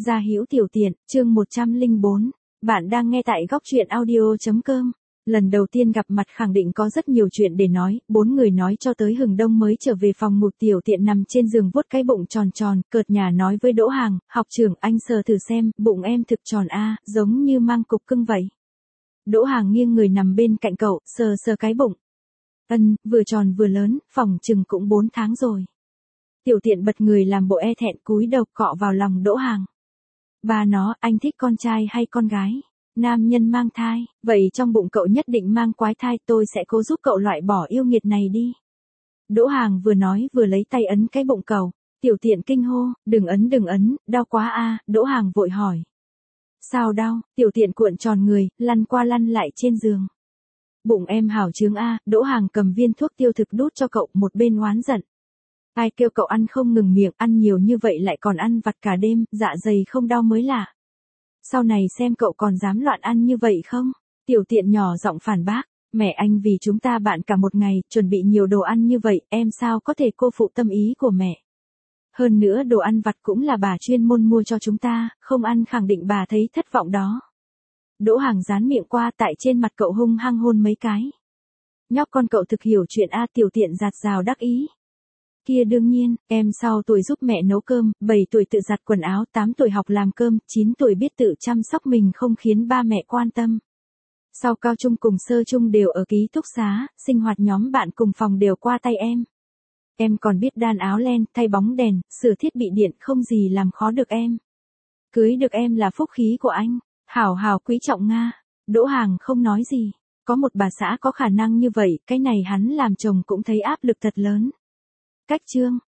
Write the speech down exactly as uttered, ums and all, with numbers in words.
Gia Hữu Tiểu Tiện, chương một trăm lẻ bốn. Bạn đang nghe tại góc truyện audio.com. Lần đầu tiên gặp mặt khẳng định có rất nhiều chuyện để nói, bốn người nói cho tới hừng đông mới trở về phòng ngủ. Tiểu Tiện nằm trên giường vuốt cái bụng tròn tròn, cợt nhả nói với Đỗ Hàng, học trưởng anh sờ thử xem, bụng em thực tròn a, giống như mang cục cưng vậy. Đỗ Hàng nghiêng người nằm bên cạnh cậu, sờ sờ cái bụng. Ân, vừa tròn vừa lớn, phòng chừng cũng bốn tháng rồi. Tiểu Tiện bật người làm bộ e thẹn cúi đầu cọ vào lòng Đỗ Hàng. Ba nó, anh thích con trai hay con gái? Nam nhân mang thai, vậy trong bụng cậu nhất định mang quái thai, tôi sẽ cố giúp cậu loại bỏ yêu nghiệt này đi. Đỗ Hàng vừa nói vừa lấy tay ấn cái bụng cậu. Tiểu Tiện kinh hô, đừng ấn đừng ấn, đau quá a. Đỗ Hàng vội hỏi. Sao đau? Tiểu Tiện cuộn tròn người, lăn qua lăn lại trên giường. Bụng em hảo chướng a. Đỗ Hàng cầm viên thuốc tiêu thực đút cho cậu, một bên oán giận. Ai kêu cậu ăn không ngừng miệng, ăn nhiều như vậy lại còn ăn vặt cả đêm, dạ dày không đau mới lạ. Sau này xem cậu còn dám loạn ăn như vậy không? Tiểu Tiện nhỏ giọng phản bác, mẹ anh vì chúng ta bạn cả một ngày, chuẩn bị nhiều đồ ăn như vậy, em sao có thể cô phụ tâm ý của mẹ. Hơn nữa đồ ăn vặt cũng là bà chuyên môn mua cho chúng ta, không ăn khẳng định bà thấy thất vọng đó. Đỗ Hàng dán miệng qua, tại trên mặt cậu hung hăng hôn mấy cái. Nhóc con cậu thực hiểu chuyện a. Tiểu Tiện giạt rào đắc ý. Kia đương nhiên, em sau tuổi giúp mẹ nấu cơm, bảy tuổi tự giặt quần áo, tám tuổi học làm cơm, chín tuổi biết tự chăm sóc mình không khiến ba mẹ quan tâm. Sau cao trung cùng sơ trung đều ở ký túc xá, sinh hoạt nhóm bạn cùng phòng đều qua tay em. Em còn biết đan áo len, thay bóng đèn, sửa thiết bị điện, không gì làm khó được em. Cưới được em là phúc khí của anh, hảo hảo quý trọng Nga. Đỗ Hàng không nói gì, có một bà xã có khả năng như vậy, cái này hắn làm chồng cũng thấy áp lực thật lớn. Cách chương,